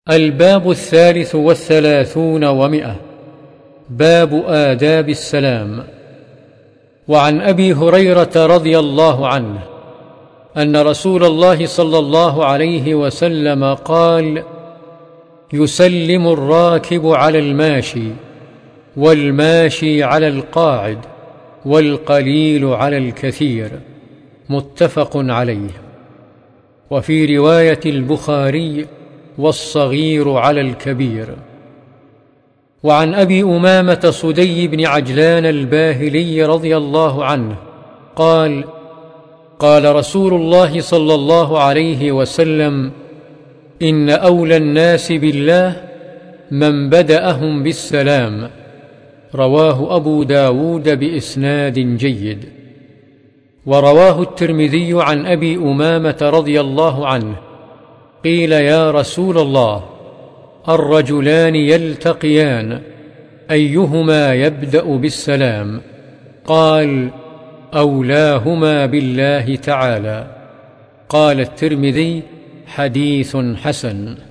الباب 33 و100. باب آداب السلام. وعن أبي هريرة رضي الله عنه أن رسول الله صلى الله عليه وسلم قال: يسلم الراكب على الماشي، والماشي على القاعد، والقليل على الكثير. متفق عليه. وفي رواية البخاري: والصغير على الكبير. وعن أبي أمامة صدي بن عجلان الباهلي رضي الله عنه قال: قال رسول الله صلى الله عليه وسلم: إن أولى الناس بالله من بدأهم بالسلام. رواه أبو داود بإسناد جيد. ورواه الترمذي عن أبي أمامة رضي الله عنه قيل: يا رسول الله، الرجلان يلتقيان أيهما يبدأ بالسلام؟ قال: أولاهما بالله تعالى. قال الترمذي: حديث حسن.